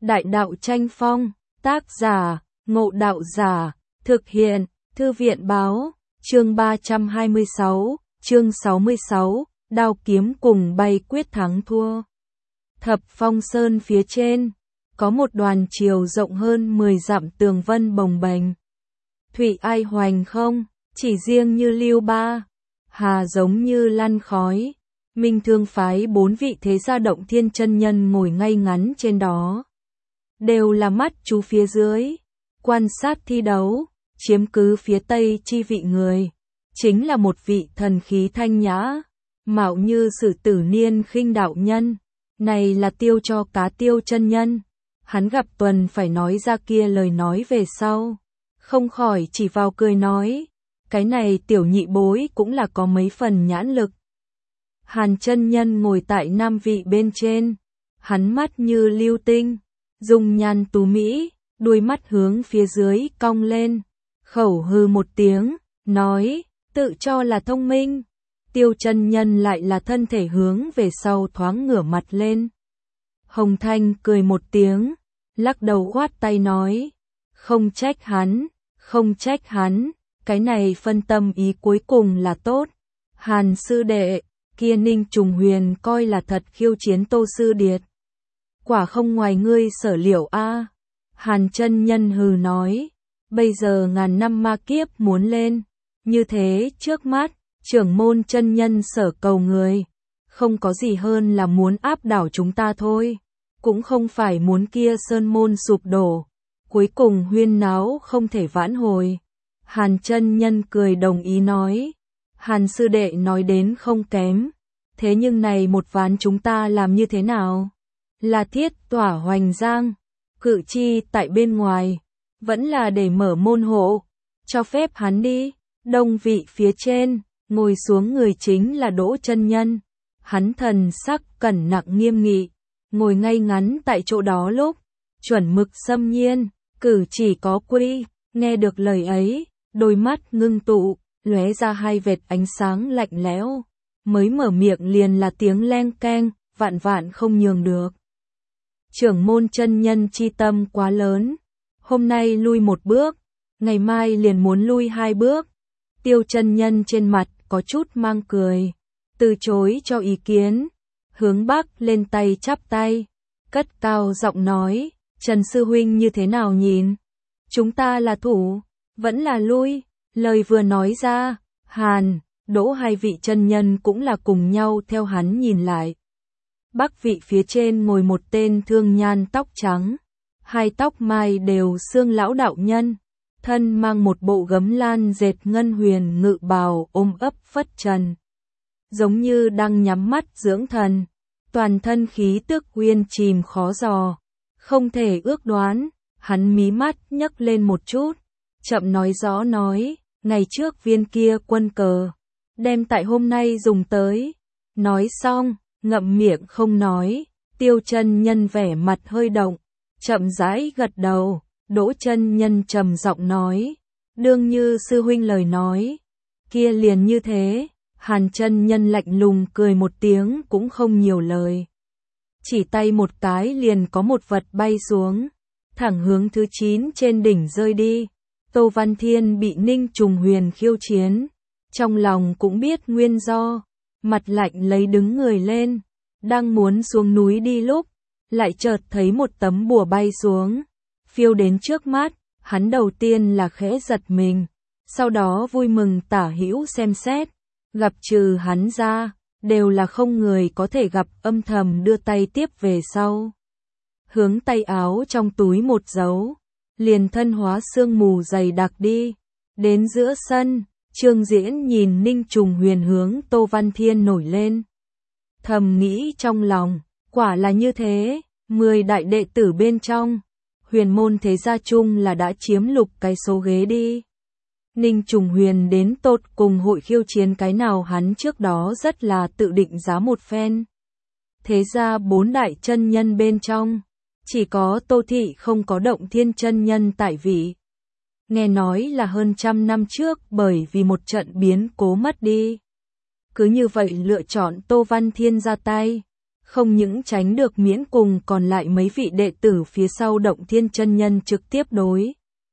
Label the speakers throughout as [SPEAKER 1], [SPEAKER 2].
[SPEAKER 1] Đại đạo tranh phong, tác giả, Ngộ Đạo Giả, thực hiện, Thư viện báo, chương 326, chương 66, đao kiếm cùng bay quyết thắng thua. Thập Phong Sơn phía trên, có một đoàn chiều rộng hơn 10 dặm tường vân bồng bềnh. Thủy ai hoành không, chỉ riêng như Lưu Ba, Hà giống như lăn khói. Minh Thương phái 4 vị thế gia Động Thiên chân nhân ngồi ngay ngắn trên đó. Đều là mắt chú phía dưới, quan sát thi đấu, chiếm cứ phía tây chi vị người. Chính là một vị thần khí thanh nhã, mạo như Sử Tử Niên khinh đạo nhân. Này là Tiêu Cho Cá Tiêu chân nhân. Hắn gặp Tuần phải nói ra kia lời nói về sau, không khỏi chỉ vào cười nói, cái này tiểu nhị bối cũng là có mấy phần nhãn lực. Hàn chân nhân ngồi tại nam vị bên trên, hắn mắt như lưu tinh, dung nhan tú mỹ, đuôi mắt hướng phía dưới cong lên, khẩu hư một tiếng, nói, tự cho là thông minh. Tiêu chân nhân lại là thân thể hướng về sau thoáng ngửa mặt lên. Hồng Thanh cười một tiếng, lắc đầu khoát tay nói, không trách hắn, không trách hắn, cái này phân tâm ý cuối cùng là tốt. Hàn sư đệ, kia Ninh Trùng Huyền coi là thật khiêu chiến Tô sư điệt. Quả không ngoài ngươi sở liệu a. Hàn chân nhân hừ nói, bây giờ ngàn năm ma kiếp muốn lên, như thế trước mắt, trưởng môn chân nhân sở cầu người, không có gì hơn là muốn áp đảo chúng ta thôi, cũng không phải muốn kia sơn môn sụp đổ, cuối cùng huyên náo không thể vãn hồi. Hàn chân nhân cười đồng ý nói, Hàn sư đệ nói đến không kém, thế nhưng này một ván chúng ta làm như thế nào? Là thiết tỏa hoành giang, cự chi tại bên ngoài, vẫn là để mở môn hộ, cho phép hắn đi. Đông vị phía trên, ngồi xuống người chính là Đỗ chân nhân, hắn thần sắc cẩn nặng nghiêm nghị, ngồi ngay ngắn tại chỗ đó lúc, chuẩn mực xâm nhiên, cử chỉ có quy, nghe được lời ấy, đôi mắt ngưng tụ, lóe ra hai vệt ánh sáng lạnh lẽo, mới mở miệng liền là tiếng leng keng, vạn vạn không nhường được. Trưởng môn chân nhân chi tâm quá lớn, hôm nay lui một bước, ngày mai liền muốn lui 2 bước. Tiêu chân nhân trên mặt có chút mang cười, từ chối cho ý kiến, hướng Bắc lên tay chắp tay, cất cao giọng nói, Trần sư huynh như thế nào nhìn? Chúng ta là thủ, vẫn là lui? Lời vừa nói ra, Hàn, Đỗ hai vị chân nhân cũng là cùng nhau theo hắn nhìn lại. Bắc vị phía trên ngồi một tên thương nhan tóc trắng, hai tóc mai đều xương lão đạo nhân, thân mang một bộ gấm lan dệt ngân huyền ngự bào ôm ấp phất trần, giống như đang nhắm mắt dưỡng thần, toàn thân khí tức uyên chìm khó dò, không thể ước đoán. Hắn mí mắt nhấc lên một chút, chậm nói rõ nói, ngày trước viên kia quân cờ, đem tại hôm nay dùng tới. Nói xong, ngậm miệng không nói. Tiêu chân nhân vẻ mặt hơi động, chậm rãi gật đầu. Đỗ chân nhân trầm giọng nói, đương như sư huynh lời nói, kia liền như thế. Hàn chân nhân lạnh lùng cười một tiếng cũng không nhiều lời, chỉ tay một cái liền có một vật bay xuống, thẳng hướng thứ 9 trên đỉnh rơi đi. Tô Văn Thiên bị Ninh Trùng Huyền khiêu chiến, trong lòng cũng biết nguyên do, mặt lạnh lấy đứng người lên, đang muốn xuống núi đi lúc, lại chợt thấy một tấm bùa bay xuống, phiêu đến trước mắt. Hắn đầu tiên là khẽ giật mình, sau đó vui mừng tả hữu xem xét, gặp trừ hắn ra, đều là không người có thể gặp, âm thầm đưa tay tiếp về sau. Hướng tay áo trong túi một dấu, liền thân hóa sương mù dày đặc đi. Đến giữa sân, Trương Diễn nhìn Ninh Trùng Huyền hướng Tô Văn Thiên nổi lên. Thầm nghĩ trong lòng, quả là như thế, 10 đại đệ tử bên trong, huyền môn thế gia chung là đã chiếm lục cái số ghế đi. Ninh Trùng Huyền đến tột cùng hội khiêu chiến cái nào hắn trước đó rất là tự định giá một phen. Thế ra 4 đại chân nhân bên trong, chỉ có Tô Thị không có Động Thiên chân nhân tại vị. Nghe nói là hơn 100 năm trước bởi vì một trận biến cố mất đi. Cứ như vậy lựa chọn Tô Văn Thiên ra tay, không những tránh được miễn cùng còn lại mấy vị đệ tử phía sau Động Thiên chân nhân trực tiếp đối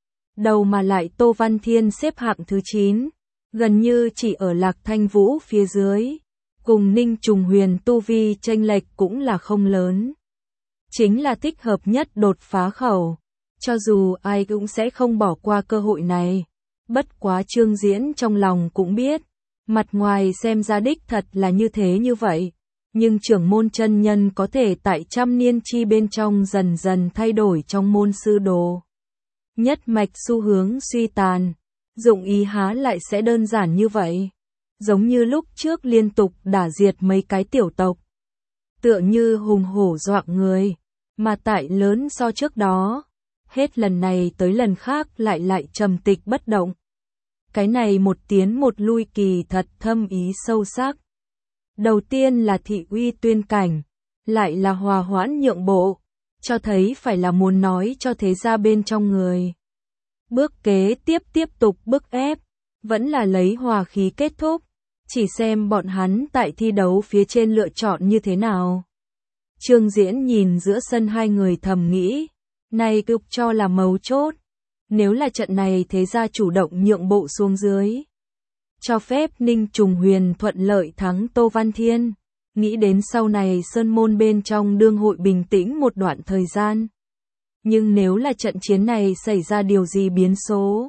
[SPEAKER 1] đầu mà lại Tô Văn Thiên xếp hạng thứ 9, gần như chỉ ở Lạc Thanh Vũ phía dưới, cùng Ninh Trùng Huyền tu vi chênh lệch cũng là không lớn. Chính là thích hợp nhất đột phá khẩu, cho dù ai cũng sẽ không bỏ qua cơ hội này. Bất quá Trương Diễn trong lòng cũng biết, mặt ngoài xem ra đích thật là như thế như vậy, nhưng trưởng môn chân nhân có thể tại trăm niên chi bên trong dần dần thay đổi trong môn sư đồ. Nhất mạch xu hướng suy tàn, dụng ý há lại sẽ đơn giản như vậy. Giống như lúc trước liên tục đả diệt mấy cái tiểu tộc, tựa như hùng hổ dọa người, mà tại lớn so trước đó, hết lần này tới lần khác lại trầm tịch bất động. Cái này một tiến một lui kỳ thật thâm ý sâu sắc. Đầu tiên là thị uy tuyên cảnh, lại là hòa hoãn nhượng bộ, cho thấy phải là muốn nói cho thế gia bên trong người. Bước kế tiếp tục bức ép, vẫn là lấy hòa khí kết thúc, chỉ xem bọn hắn tại thi đấu phía trên lựa chọn như thế nào. Trương Diễn nhìn giữa sân hai người thầm nghĩ, này cực cho là mấu chốt, nếu là trận này thế gia chủ động nhượng bộ xuống dưới, cho phép Ninh Trùng Huyền thuận lợi thắng Tô Văn Thiên, nghĩ đến sau này sơn môn bên trong đương hội bình tĩnh một đoạn thời gian. Nhưng nếu là trận chiến này xảy ra điều gì biến số,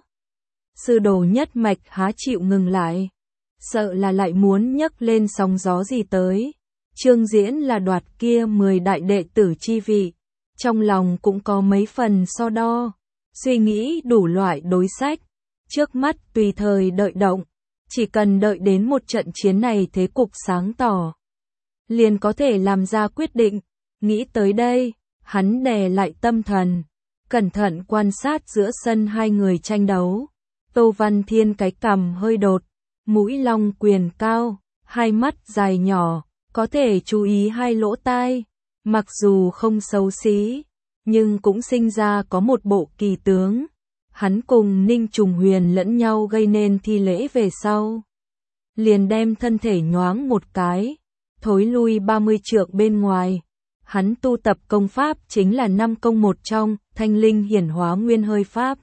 [SPEAKER 1] sư đồ nhất mạch há chịu ngừng lại, sợ là lại muốn nhấc lên sóng gió gì tới. Trương Diễn là đoạt kia 10 đại đệ tử chi vị, trong lòng cũng có mấy phần so đo, suy nghĩ đủ loại đối sách, trước mắt tùy thời đợi động, chỉ cần đợi đến một trận chiến này thế cục sáng tỏ, liền có thể làm ra quyết định. Nghĩ tới đây, hắn đè lại tâm thần, cẩn thận quan sát giữa sân hai người tranh đấu. Tô Văn Thiên cái cằm hơi đột, mũi long quyền cao, hai mắt dài nhỏ, có thể chú ý hai lỗ tai, mặc dù không xấu xí, nhưng cũng sinh ra có một bộ kỳ tướng. Hắn cùng Ninh Trùng Huyền lẫn nhau gây nên thi lễ về sau, liền đem thân thể nhoáng một cái, thối lui 30 trượng bên ngoài. Hắn tu tập công pháp chính là 5 công một trong, Thanh Linh Hiển Hóa Nguyên Hơi Pháp.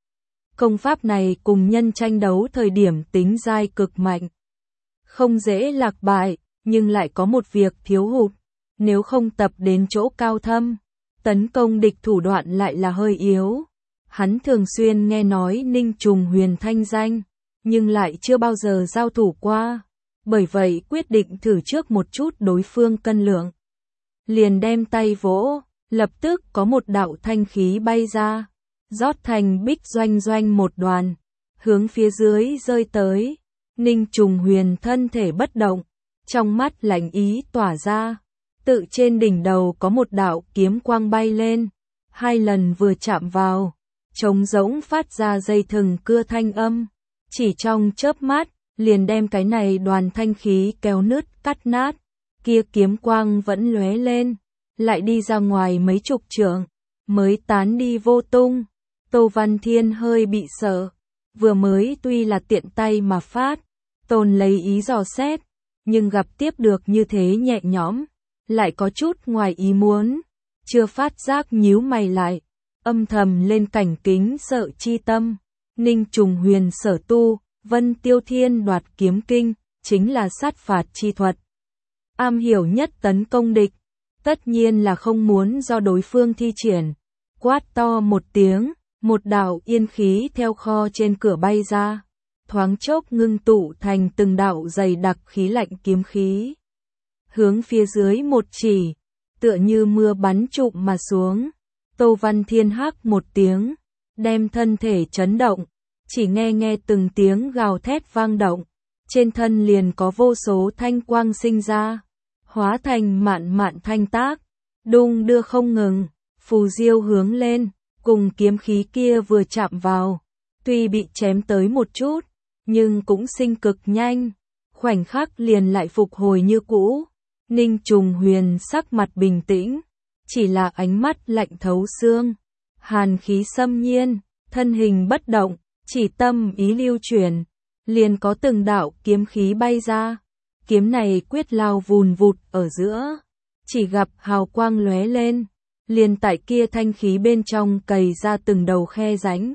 [SPEAKER 1] Công pháp này cùng nhân tranh đấu thời điểm tính giai cực mạnh, không dễ lạc bại, nhưng lại có một việc thiếu hụt, nếu không tập đến chỗ cao thâm, tấn công địch thủ đoạn lại là hơi yếu. Hắn thường xuyên nghe nói Ninh Trùng Huyền thanh danh, nhưng lại chưa bao giờ giao thủ qua, bởi vậy quyết định thử trước một chút đối phương cân lượng. Liền đem tay vỗ, lập tức có một đạo thanh khí bay ra, rót thành bích doanh doanh một đoàn, hướng phía dưới rơi tới. Ninh Trùng Huyền thân thể bất động, trong mắt lạnh ý tỏa ra, tự trên đỉnh đầu có một đạo kiếm quang bay lên, hai lần vừa chạm vào, trống rỗng phát ra dây thừng cưa thanh âm, chỉ trong chớp mắt, liền đem cái này đoàn thanh khí kéo nứt cắt nát, kia kiếm quang vẫn lóe lên, lại đi ra ngoài mấy chục trượng, mới tán đi vô tung. Tô Văn Thiên hơi bị sợ, vừa mới tuy là tiện tay mà phát, tồn lấy ý dò xét, nhưng gặp tiếp được như thế nhẹ nhõm, lại có chút ngoài ý muốn, chưa phát giác nhíu mày lại, âm thầm lên cảnh kính sợ chi tâm. Ninh Trùng Huyền sở tu, Vân Tiêu Thiên Đoạt Kiếm Kinh, chính là sát phạt chi thuật, am hiểu nhất tấn công địch, tất nhiên là không muốn do đối phương thi triển. Quát to một tiếng, một đạo yên khí theo kho trên cửa bay ra, thoáng chốc ngưng tụ thành từng đạo dày đặc khí lạnh kiếm khí, hướng phía dưới một chỉ, tựa như mưa bắn trụm mà xuống. Tô Văn Thiên hắc một tiếng, đem thân thể chấn động, chỉ nghe từng tiếng gào thét vang động, trên thân liền có vô số thanh quang sinh ra, hóa thành mạn thanh tác, đung đưa không ngừng, phù diêu hướng lên, cùng kiếm khí kia vừa chạm vào, tuy bị chém tới một chút, nhưng cũng sinh cực nhanh, khoảnh khắc liền lại phục hồi như cũ. Ninh Trùng Huyền sắc mặt bình tĩnh, chỉ là ánh mắt lạnh thấu xương, hàn khí xâm nhiên, thân hình bất động, chỉ tâm ý lưu chuyển, liền có từng đạo kiếm khí bay ra. Kiếm này quyết lao vùn vụt ở giữa, chỉ gặp hào quang lóe lên, liền tại kia thanh khí bên trong cày ra từng đầu khe rãnh.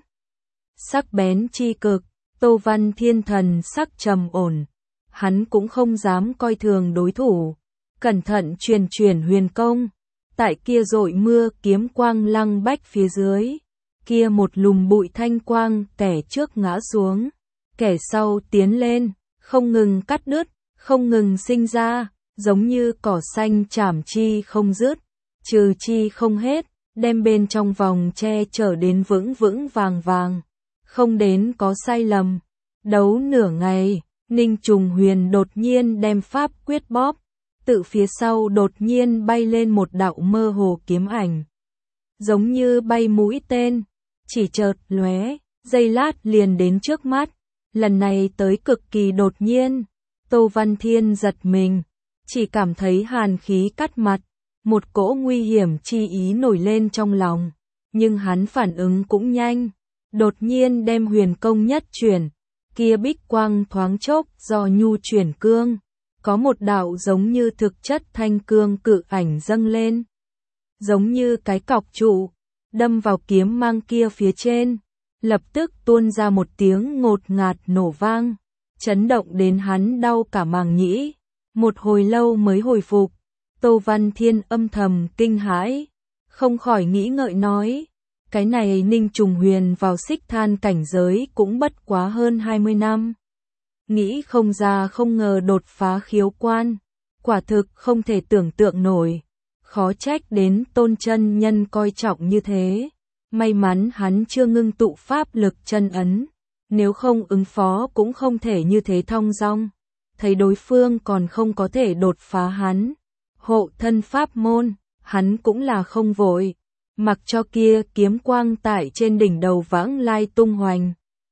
[SPEAKER 1] Sắc bén chi cực, Tô Văn Thiên thần sắc trầm ổn, hắn cũng không dám coi thường đối thủ, cẩn thận truyền huyền công, tại kia rọi mưa kiếm quang lăng bách phía dưới, kia một lùm bụi thanh quang, kẻ trước ngã xuống, kẻ sau tiến lên, không ngừng cắt đứt, không ngừng sinh ra, giống như cỏ xanh chảm chi không dứt, trừ chi không hết, đem bên trong vòng che chở đến vững vững vàng vàng, không đến có sai lầm. Đấu nửa ngày, Ninh Trùng Huyền đột nhiên đem pháp quyết bóp, tự phía sau đột nhiên bay lên một đạo mơ hồ kiếm ảnh, giống như bay mũi tên, chỉ chợt lóe, giây lát liền đến trước mắt, lần này tới cực kỳ đột nhiên. Tô Văn Thiên giật mình, chỉ cảm thấy hàn khí cắt mặt, một cỗ nguy hiểm chi ý nổi lên trong lòng, nhưng hắn phản ứng cũng nhanh, đột nhiên đem huyền công nhất chuyển, kia bích quang thoáng chốc do nhu chuyển cương, có một đạo giống như thực chất thanh cương cự ảnh dâng lên, giống như cái cọc trụ, đâm vào kiếm mang kia phía trên, lập tức tuôn ra một tiếng ngột ngạt nổ vang, chấn động đến hắn đau cả màng nhĩ, một hồi lâu mới hồi phục. Tô Văn Thiên âm thầm kinh hãi, không khỏi nghĩ ngợi nói, cái này Ninh Trùng Huyền vào xích than cảnh giới cũng bất quá hơn 20 năm. Nghĩ không ra không ngờ đột phá khiếu quan, quả thực không thể tưởng tượng nổi, khó trách đến Tôn chân nhân coi trọng như thế, may mắn hắn chưa ngưng tụ pháp lực chân ấn, nếu không ứng phó cũng không thể như thế thong dong, thấy đối phương còn không có thể đột phá hắn. Hộ thân pháp môn, hắn cũng là không vội, mặc cho kia kiếm quang tại trên đỉnh đầu vãng lai tung hoành.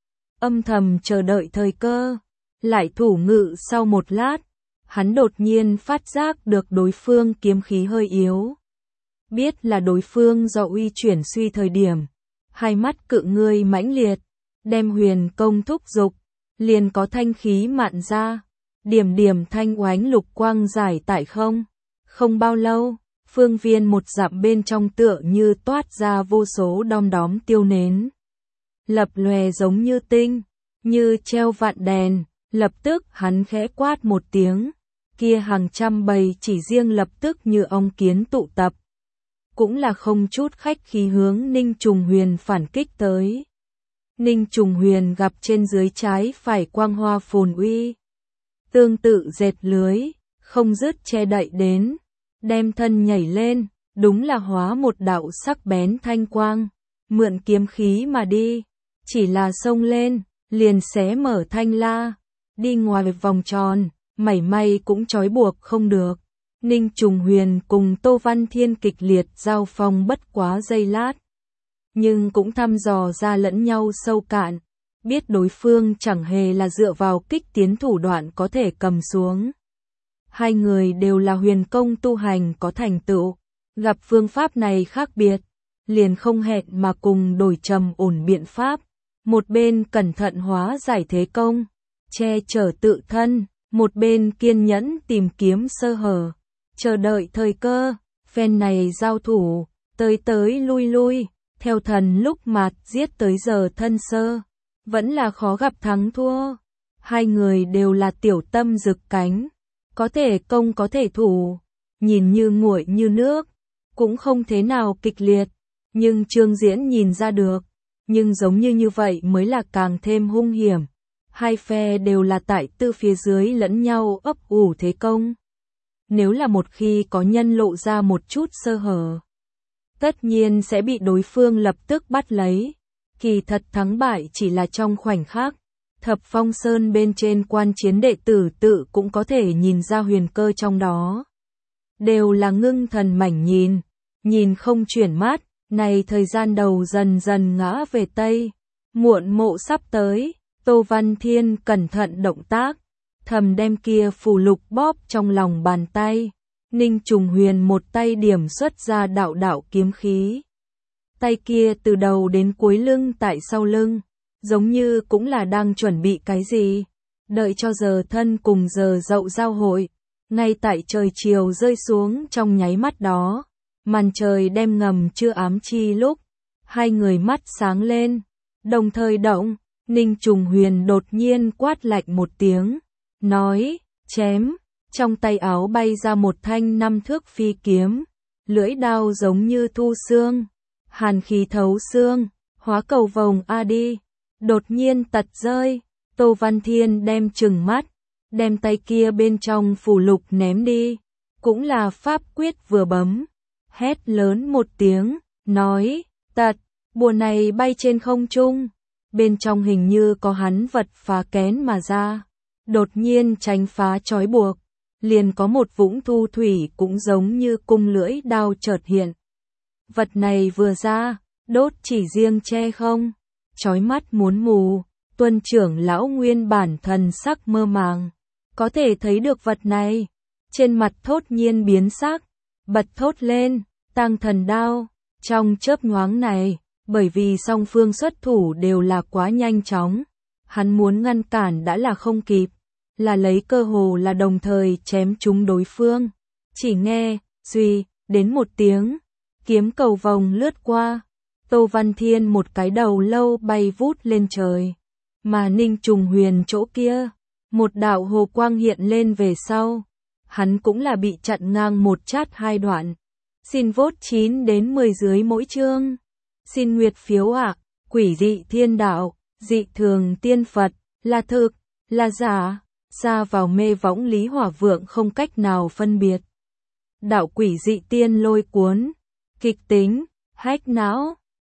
[SPEAKER 1] Âm thầm chờ đợi thời cơ, lại thủ ngự sau một lát, hắn đột nhiên phát giác được đối phương kiếm khí hơi yếu. Biết là đối phương do uy chuyển suy thời điểm, hai mắt cự ngươi mãnh liệt, đem huyền công thúc dục, liền có thanh khí mạn ra, điểm điểm thanh oánh lục quang giải tại không. Không bao lâu, phương viên một dặm bên trong tựa như toát ra vô số đom đóm tiêu nến. Lập lòe giống như tinh, như treo vạn đèn, lập tức hắn khẽ quát một tiếng, kia hàng trăm bầy chỉ riêng lập tức như ong kiến tụ tập. Cũng là không chút khách khí hướng Ninh Trùng Huyền phản kích tới. Ninh Trùng Huyền gặp trên dưới trái phải quang hoa phồn uy. Tương tự dệt lưới, không dứt che đậy đến. Đem thân nhảy lên, đúng là hóa một đạo sắc bén thanh quang, mượn kiếm khí mà đi, chỉ là xông lên, liền xé mở thanh la, đi ngoài vòng tròn, mảy may cũng trói buộc không được. Ninh Trùng Huyền cùng Tô Văn Thiên kịch liệt giao phong bất quá giây lát, nhưng cũng thăm dò ra lẫn nhau sâu cạn, biết đối phương chẳng hề là dựa vào kích tiến thủ đoạn có thể cầm xuống. Hai người đều là huyền công tu hành có thành tựu, gặp phương pháp này khác biệt, liền không hẹn mà cùng đổi trầm ổn biện pháp, một bên cẩn thận hóa giải thế công, che chở tự thân, một bên kiên nhẫn tìm kiếm sơ hở, chờ đợi thời cơ, phen này giao thủ, tới lui lui, theo thần lúc mạt giết tới giờ thân sơ, vẫn là khó gặp thắng thua, hai người đều là tiểu tâm rực cánh. Có thể công có thể thủ, nhìn như nguội như nước, cũng không thế nào kịch liệt, nhưng Trương Diễn nhìn ra được, nhưng giống như vậy mới là càng thêm hung hiểm. Hai phe đều là tại tư phía dưới lẫn nhau ấp ủ thế công. Nếu là một khi có nhân lộ ra một chút sơ hở, tất nhiên sẽ bị đối phương lập tức bắt lấy. Kỳ thật thắng bại chỉ là trong khoảnh khắc. Thập Phong Sơn bên trên quan chiến đệ tử tự cũng có thể nhìn ra huyền cơ trong đó. Đều là ngưng thần mảnh nhìn không chuyển mắt, này thời gian đầu dần dần ngã về Tây. Muộn mộ sắp tới, Tô Văn Thiên cẩn thận động tác, thầm đem kia phù lục bóp trong lòng bàn tay. Ninh Trùng Huyền một tay điểm xuất ra đạo đạo kiếm khí. Tay kia từ đầu đến cuối lưng tại sau lưng. Giống như cũng là đang chuẩn bị cái gì, đợi cho giờ thân cùng giờ dậu giao hội, Ngay tại trời chiều rơi xuống trong nháy mắt đó, màn trời đêm ngầm chưa ám chi lúc, hai người mắt sáng lên, đồng thời động, Ninh Trùng Huyền đột nhiên quát lạnh một tiếng, nói, chém, trong tay áo bay ra một thanh 5 thước phi kiếm, lưỡi đao giống như thu xương, hàn khí thấu xương, hóa cầu vồng a đi, đột nhiên tật rơi, Tô Văn Thiên đem trừng mắt, đem tay kia bên trong phù lục ném đi, cũng là pháp quyết vừa bấm, hét lớn một tiếng, nói, tật, bùa này bay trên không trung, bên trong hình như có hắn vật phá kén mà ra, đột nhiên tránh phá trói buộc, liền có một vũng thu thủy cũng giống như cung lưỡi đao chợt hiện. Vật này vừa ra, đốt chỉ riêng che không, chói mắt muốn mù, Tuân trưởng lão nguyên bản thần sắc mơ màng, có thể thấy được vật này, trên mặt thốt nhiên biến sắc, bật thốt lên, Tang Thần Đao, trong chớp nhoáng này, bởi vì song phương xuất thủ đều là quá nhanh chóng, hắn muốn ngăn cản đã là không kịp, là lấy cơ hồ là đồng thời chém trúng đối phương, chỉ nghe, suy, đến một tiếng, kiếm cầu vồng lướt qua, Tô Văn Thiên một cái đầu lâu bay vút lên trời, mà Ninh Trùng Huyền chỗ kia, một đạo hồ quang hiện lên về sau, hắn cũng là bị chặn ngang một chát hai đoạn. Xin vote 9 đến 10 dưới mỗi chương. Xin nguyệt phiếu ạ, quỷ dị thiên đạo, dị thường tiên Phật, là thực, là giả, xa vào mê võng Lý Hỏa Vượng không cách nào phân biệt. Đạo quỷ dị tiên lôi cuốn, kịch tính, hách não.